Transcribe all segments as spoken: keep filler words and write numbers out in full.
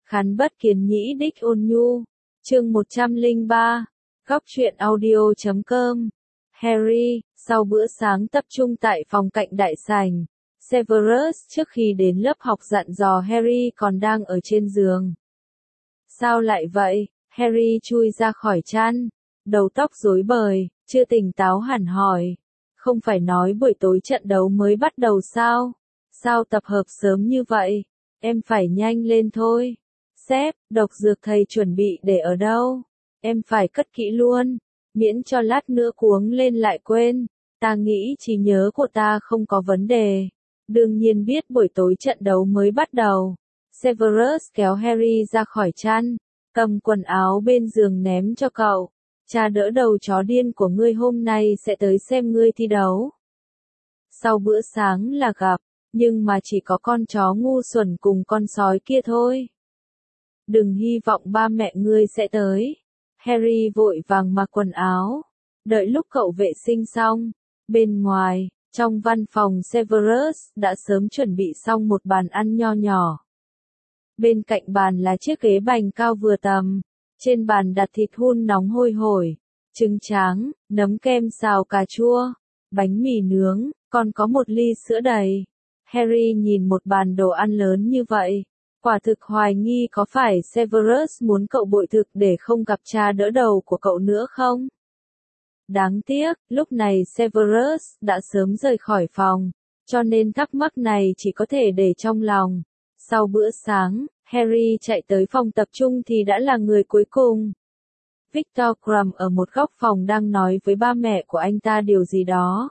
Khán bất kiến nhĩ đích ôn nhu. Chương một trăm lẻ ba. Góc truyện audio chấm com. Harry, sau bữa sáng tập trung tại phòng cạnh đại sảnh, Severus trước khi đến lớp học dặn dò Harry còn đang ở trên giường. Sao lại vậy? Harry chui ra khỏi chăn, đầu tóc rối bời, chưa tỉnh táo hẳn hỏi. Không phải nói buổi tối trận đấu mới bắt đầu sao? Sao tập hợp sớm như vậy? Em phải nhanh lên thôi. Sếp, độc dược thầy chuẩn bị để ở đâu? Em phải cất kỹ luôn, miễn cho lát nữa cuống lên lại quên. Ta nghĩ trí nhớ của ta không có vấn đề. Đương nhiên biết buổi tối trận đấu mới bắt đầu. Severus kéo Harry ra khỏi chăn, cầm quần áo bên giường ném cho cậu. Cha đỡ đầu chó điên của ngươi hôm nay sẽ tới xem ngươi thi đấu. Sau bữa sáng là gặp, nhưng mà chỉ có con chó ngu xuẩn cùng con sói kia thôi. Đừng hy vọng ba mẹ ngươi sẽ tới. Harry vội vàng mặc quần áo, đợi lúc cậu vệ sinh xong. Bên ngoài, trong văn phòng Severus đã sớm chuẩn bị xong một bàn ăn nho nhỏ. Bên cạnh bàn là chiếc ghế bành cao vừa tầm. Trên bàn đặt thịt hun nóng hôi hổi, trứng tráng, nấm kem xào cà chua, bánh mì nướng, còn có một ly sữa đầy. Harry nhìn một bàn đồ ăn lớn như vậy, quả thực hoài nghi có phải Severus muốn cậu bội thực để không gặp cha đỡ đầu của cậu nữa không? Đáng tiếc, lúc này Severus đã sớm rời khỏi phòng, cho nên thắc mắc này chỉ có thể để trong lòng. Sau bữa sáng, Harry chạy tới phòng tập trung thì đã là người cuối cùng. Victor Crumb ở một góc phòng đang nói với ba mẹ của anh ta điều gì đó.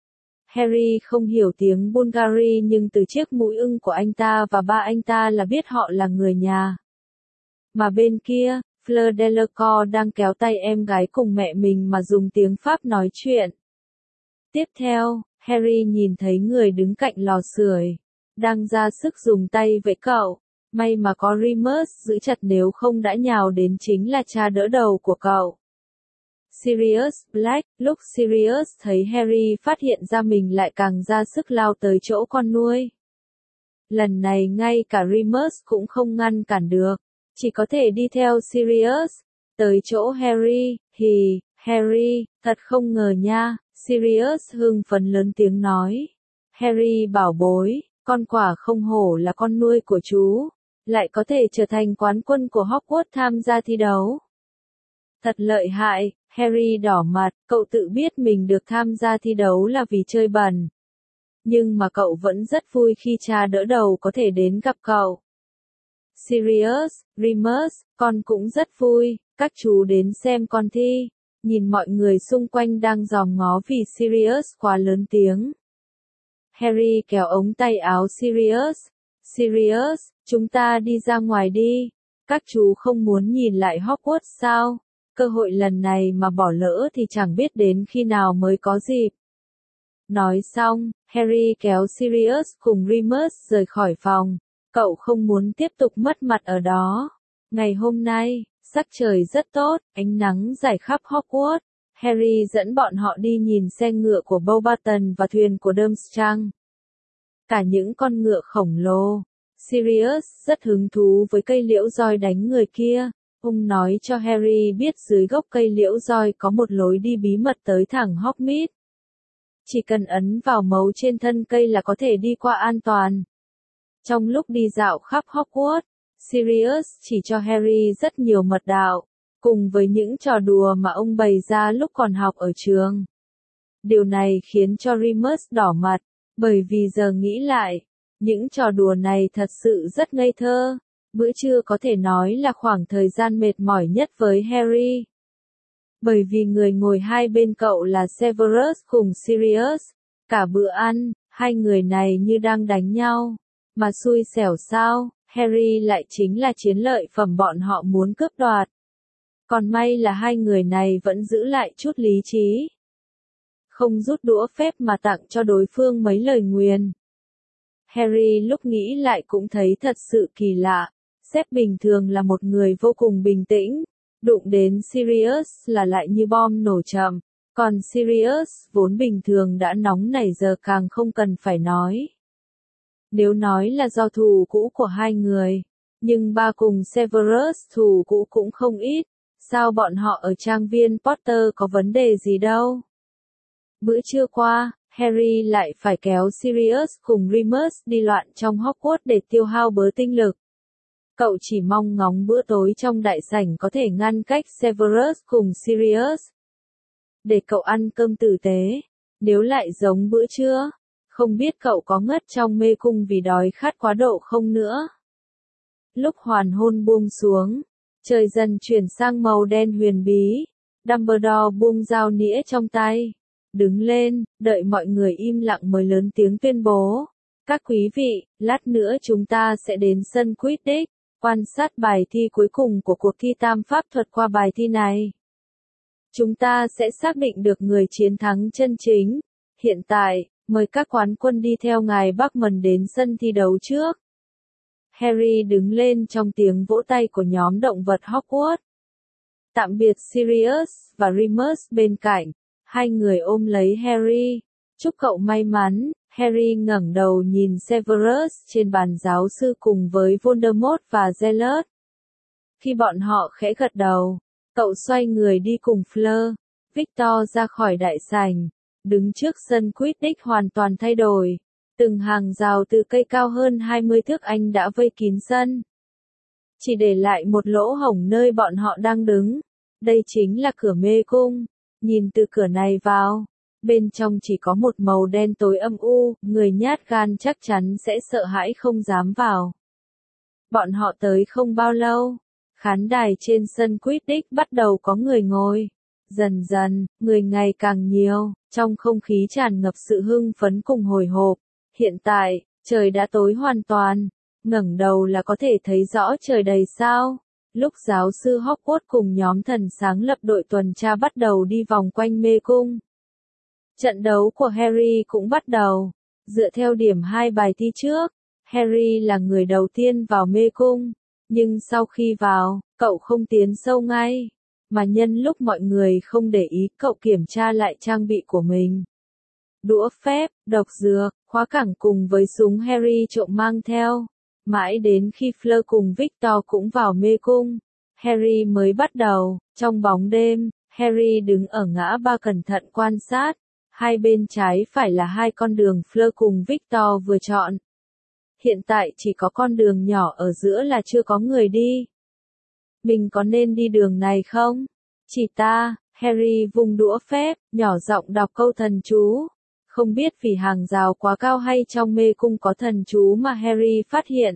Harry không hiểu tiếng Bulgari nhưng từ chiếc mũi ưng của anh ta và ba anh ta là biết họ là người nhà. Mà bên kia, Fleur Delacour đang kéo tay em gái cùng mẹ mình mà dùng tiếng Pháp nói chuyện. Tiếp theo, Harry nhìn thấy người đứng cạnh lò sưởi, đang ra sức dùng tay với cậu. May mà có Remus giữ chặt nếu không đã nhào đến chính là cha đỡ đầu của cậu. Sirius Black, lúc Sirius thấy Harry phát hiện ra mình lại càng ra sức lao tới chỗ con nuôi. Lần này ngay cả Remus cũng không ngăn cản được, chỉ có thể đi theo Sirius, tới chỗ Harry. Hì, Harry, thật không ngờ nha, Sirius hưng phấn lớn tiếng nói. Harry bảo bối, con quả không hổ là con nuôi của chú, lại có thể trở thành quán quân của Hogwarts tham gia thi đấu. Thật lợi hại, Harry đỏ mặt, cậu tự biết mình được tham gia thi đấu là vì chơi bẩn. Nhưng mà cậu vẫn rất vui khi cha đỡ đầu có thể đến gặp cậu. Sirius, Remus, con cũng rất vui, các chú đến xem con thi. Nhìn mọi người xung quanh đang dòm ngó vì Sirius quá lớn tiếng. Harry kéo ống tay áo Sirius. Sirius, chúng ta đi ra ngoài đi. Các chú không muốn nhìn lại Hogwarts sao? Cơ hội lần này mà bỏ lỡ thì chẳng biết đến khi nào mới có dịp. Nói xong, Harry kéo Sirius cùng Remus rời khỏi phòng. Cậu không muốn tiếp tục mất mặt ở đó. Ngày hôm nay, sắc trời rất tốt, ánh nắng rải khắp Hogwarts. Harry dẫn bọn họ đi nhìn xe ngựa của Beauxbaton và thuyền của Durmstrang. Cả những con ngựa khổng lồ. Sirius rất hứng thú với cây liễu roi đánh người kia. Ông nói cho Harry biết dưới gốc cây liễu roi có một lối đi bí mật tới thẳng Hogsmeade. Chỉ cần ấn vào mấu trên thân cây là có thể đi qua an toàn. Trong lúc đi dạo khắp Hogwarts, Sirius chỉ cho Harry rất nhiều mật đạo, cùng với những trò đùa mà ông bày ra lúc còn học ở trường. Điều này khiến cho Remus đỏ mặt, bởi vì giờ nghĩ lại, những trò đùa này thật sự rất ngây thơ. Bữa trưa có thể nói là khoảng thời gian mệt mỏi nhất với Harry. Bởi vì người ngồi hai bên cậu là Severus cùng Sirius. Cả bữa ăn, hai người này như đang đánh nhau. Mà xui xẻo sao, Harry lại chính là chiến lợi phẩm bọn họ muốn cướp đoạt. Còn may là hai người này vẫn giữ lại chút lý trí. Không rút đũa phép mà tặng cho đối phương mấy lời nguyền. Harry lúc nghĩ lại cũng thấy thật sự kỳ lạ. Sếp bình thường là một người vô cùng bình tĩnh, đụng đến Sirius là lại như bom nổ chậm, còn Sirius vốn bình thường đã nóng nảy giờ càng không cần phải nói. Nếu nói là do thù cũ của hai người, Nhưng ba cùng Severus thù cũ cũng không ít, sao bọn họ ở trang viên Potter có vấn đề gì đâu. Bữa trưa qua, Harry lại phải kéo Sirius cùng Remus đi loạn trong Hogwarts để tiêu hao bớt tinh lực. Cậu chỉ mong ngóng bữa tối trong đại sảnh có thể ngăn cách Severus cùng Sirius. Để cậu ăn cơm tử tế, nếu lại giống bữa trưa, không biết cậu có ngất trong mê cung vì đói khát quá độ không nữa. Lúc hoàn hôn buông xuống, trời dần chuyển sang màu đen huyền bí, Dumbledore buông dao nĩa trong tay, đứng lên, đợi mọi người im lặng mới lớn tiếng tuyên bố. Các quý vị, lát nữa chúng ta sẽ đến sân Quidditch, quan sát bài thi cuối cùng của cuộc thi tam pháp thuật qua bài thi này. Chúng ta sẽ xác định được người chiến thắng chân chính. Hiện tại, mời các quán quân đi theo ngài Buckman đến sân thi đấu trước. Harry đứng lên trong tiếng vỗ tay của nhóm động vật Hogwarts. Tạm biệt Sirius và Remus bên cạnh, hai người ôm lấy Harry. Chúc cậu may mắn. Harry ngẩng đầu nhìn Severus trên bàn giáo sư cùng với Voldemort và Zealot. Khi bọn họ khẽ gật đầu, cậu xoay người đi cùng Fleur. Victor ra khỏi đại sảnh, đứng trước sân Quidditch hoàn toàn thay đổi. Từng hàng rào từ cây cao hơn hai mươi thước anh đã vây kín sân. Chỉ để lại một lỗ hổng nơi bọn họ đang đứng. Đây chính là cửa mê cung. Nhìn từ cửa này vào, bên trong chỉ có một màu đen tối âm u, người nhát gan chắc chắn sẽ sợ hãi không dám vào. Bọn họ tới không bao lâu, khán đài trên sân Quidditch bắt đầu có người ngồi. Dần dần, người ngày càng nhiều, trong không khí tràn ngập sự hưng phấn cùng hồi hộp. Hiện tại, trời đã tối hoàn toàn, ngẩng đầu là có thể thấy rõ trời đầy sao. Lúc giáo sư Hogwarts cùng nhóm thần sáng lập đội tuần tra bắt đầu đi vòng quanh mê cung. Trận đấu của Harry cũng bắt đầu. Dựa theo điểm hai bài thi trước, Harry là người đầu tiên vào mê cung. Nhưng sau khi vào, cậu không tiến sâu ngay, mà nhân lúc mọi người không để ý cậu kiểm tra lại trang bị của mình. Đũa phép, độc dược, khóa cảng cùng với súng Harry trộm mang theo. Mãi đến khi Fleur cùng Victor cũng vào mê cung, Harry mới bắt đầu. Trong bóng đêm, Harry đứng ở ngã ba cẩn thận quan sát. Hai bên trái phải là hai con đường Fleur cùng Victor vừa chọn. Hiện tại chỉ có con đường nhỏ ở giữa là chưa có người đi. Mình có nên đi đường này không? Chỉ ta, Harry vùng đũa phép, nhỏ giọng đọc câu thần chú. Không biết vì hàng rào quá cao hay trong mê cung có thần chú mà Harry phát hiện.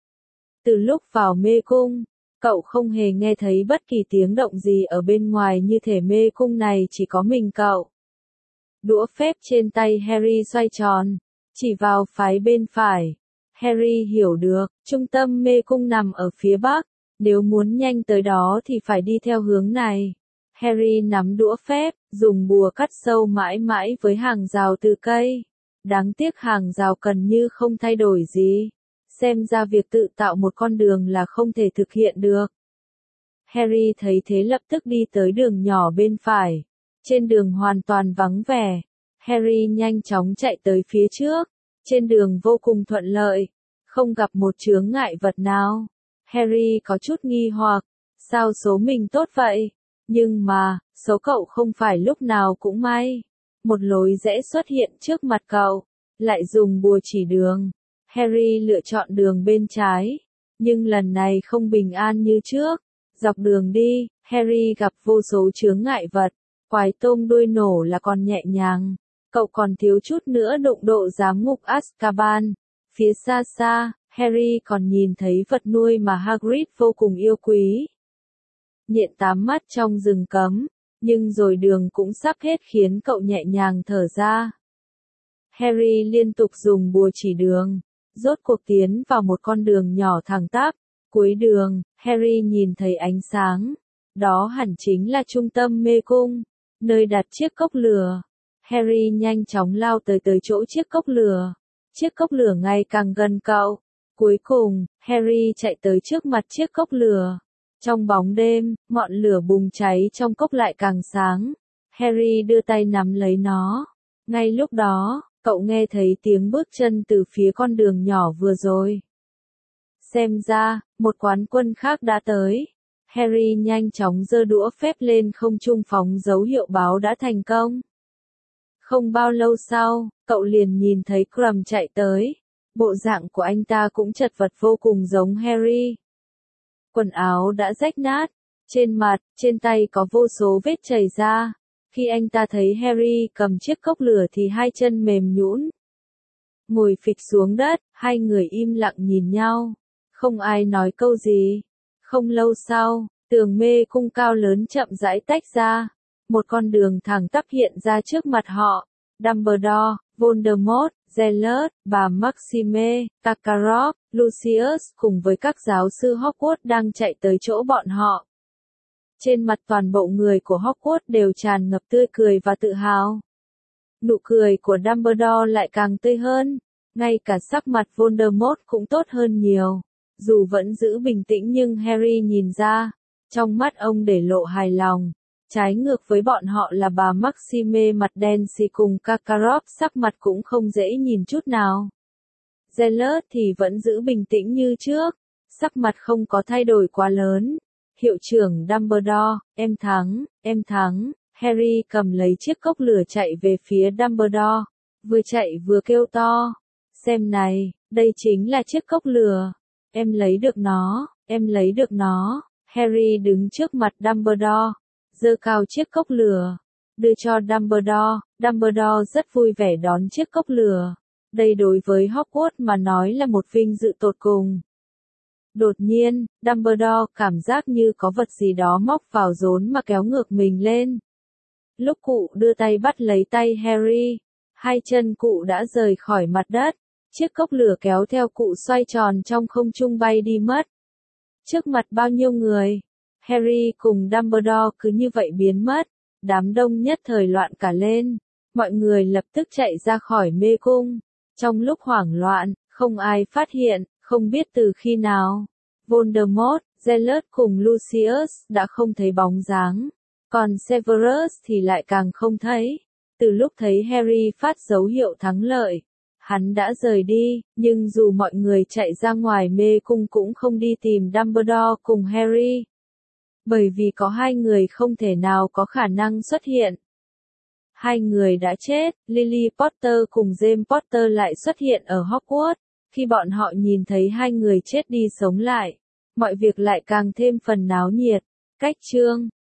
Từ lúc vào mê cung, cậu không hề nghe thấy bất kỳ tiếng động gì ở bên ngoài, như thể mê cung này chỉ có mình cậu. Đũa phép trên tay Harry xoay tròn, chỉ vào phái bên phải. Harry hiểu được, trung tâm mê cung nằm ở phía bắc, nếu muốn nhanh tới đó thì phải đi theo hướng này. Harry nắm đũa phép, dùng bùa cắt sâu mãi mãi với hàng rào từ cây. Đáng tiếc hàng rào gần như không thay đổi gì. Xem ra việc tự tạo một con đường là không thể thực hiện được. Harry thấy thế lập tức đi tới đường nhỏ bên phải. Trên đường hoàn toàn vắng vẻ. Harry nhanh chóng chạy tới phía trước. Trên đường vô cùng thuận lợi. Không gặp một chướng ngại vật nào. Harry có chút nghi hoặc. Sao số mình tốt vậy? Nhưng mà, số cậu không phải lúc nào cũng may. Một lối rẽ xuất hiện trước mặt cậu. Lại dùng bùa chỉ đường. Harry lựa chọn đường bên trái. Nhưng lần này không bình an như trước. Dọc đường đi, Harry gặp vô số chướng ngại vật. Quái tôm đuôi nổ là còn nhẹ nhàng. Cậu còn thiếu chút nữa đụng độ giám ngục Azkaban. Phía xa xa, Harry còn nhìn thấy vật nuôi mà Hagrid vô cùng yêu quý. Nhện tám mắt trong rừng cấm, nhưng rồi đường cũng sắp hết khiến cậu nhẹ nhàng thở ra. Harry liên tục dùng bùa chỉ đường, rốt cuộc tiến vào một con đường nhỏ thẳng tắp. Cuối đường, Harry nhìn thấy ánh sáng. Đó hẳn chính là trung tâm mê cung, nơi đặt chiếc cốc lửa. Harry nhanh chóng lao tới tới chỗ chiếc cốc lửa. Chiếc cốc lửa ngày càng gần cậu. Cuối cùng, Harry chạy tới trước mặt chiếc cốc lửa. Trong bóng đêm, ngọn lửa bùng cháy trong cốc lại càng sáng. Harry đưa tay nắm lấy nó. Ngay lúc đó, cậu nghe thấy tiếng bước chân từ phía con đường nhỏ vừa rồi. Xem ra, một quán quân khác đã tới. Harry nhanh chóng giơ đũa phép lên không trung phóng dấu hiệu báo đã thành công. Không bao lâu sau, cậu liền nhìn thấy Crumb chạy tới. Bộ dạng của anh ta cũng chật vật vô cùng giống Harry. Quần áo đã rách nát, trên mặt, trên tay có vô số vết chảy ra. Khi anh ta thấy Harry cầm chiếc cốc lửa thì hai chân mềm nhũn. Ngồi phịch xuống đất, hai người im lặng nhìn nhau. Không ai nói câu gì. Không lâu sau, tường mê cung cao lớn chậm rãi tách ra. Một con đường thẳng tắp hiện ra trước mặt họ. Dumbledore, Voldemort, Gellert, bà Maxime, Karkaroff, Lucius cùng với các giáo sư Hogwarts đang chạy tới chỗ bọn họ. Trên mặt toàn bộ người của Hogwarts đều tràn ngập tươi cười và tự hào. Nụ cười của Dumbledore lại càng tươi hơn, ngay cả sắc mặt Voldemort cũng tốt hơn nhiều. Dù vẫn giữ bình tĩnh nhưng Harry nhìn ra, trong mắt ông để lộ hài lòng. Trái ngược với bọn họ là bà Maxime mặt đen xì cùng Karkaroff sắc mặt cũng không dễ nhìn chút nào. Gellert thì vẫn giữ bình tĩnh như trước, sắc mặt không có thay đổi quá lớn. Hiệu trưởng Dumbledore, em thắng, em thắng. Harry cầm lấy chiếc cốc lửa chạy về phía Dumbledore, vừa chạy vừa kêu to. Xem này, đây chính là chiếc cốc lửa. Em lấy được nó, em lấy được nó. Harry đứng trước mặt Dumbledore, giơ cao chiếc cốc lửa, đưa cho Dumbledore. Dumbledore rất vui vẻ đón chiếc cốc lửa. Đây đối với Hogwarts mà nói là một vinh dự tột cùng. Đột nhiên, Dumbledore cảm giác như có vật gì đó móc vào rốn mà kéo ngược mình lên. Lúc cụ đưa tay bắt lấy tay Harry, hai chân cụ đã rời khỏi mặt đất. Chiếc cốc lửa kéo theo cụ xoay tròn trong không trung bay đi mất. Trước mặt bao nhiêu người, Harry cùng Dumbledore cứ như vậy biến mất. Đám đông nhất thời loạn cả lên. Mọi người lập tức chạy ra khỏi mê cung. Trong lúc hoảng loạn, không ai phát hiện, không biết từ khi nào. Voldemort, Gellert cùng Lucius đã không thấy bóng dáng. Còn Severus thì lại càng không thấy. Từ lúc thấy Harry phát dấu hiệu thắng lợi, hắn đã rời đi, nhưng dù mọi người chạy ra ngoài mê cung cũng không đi tìm Dumbledore cùng Harry. Bởi vì có hai người không thể nào có khả năng xuất hiện. Hai người đã chết, Lily Potter cùng James Potter lại xuất hiện ở Hogwarts. Khi bọn họ nhìn thấy hai người chết đi sống lại, mọi việc lại càng thêm phần náo nhiệt. Cách chương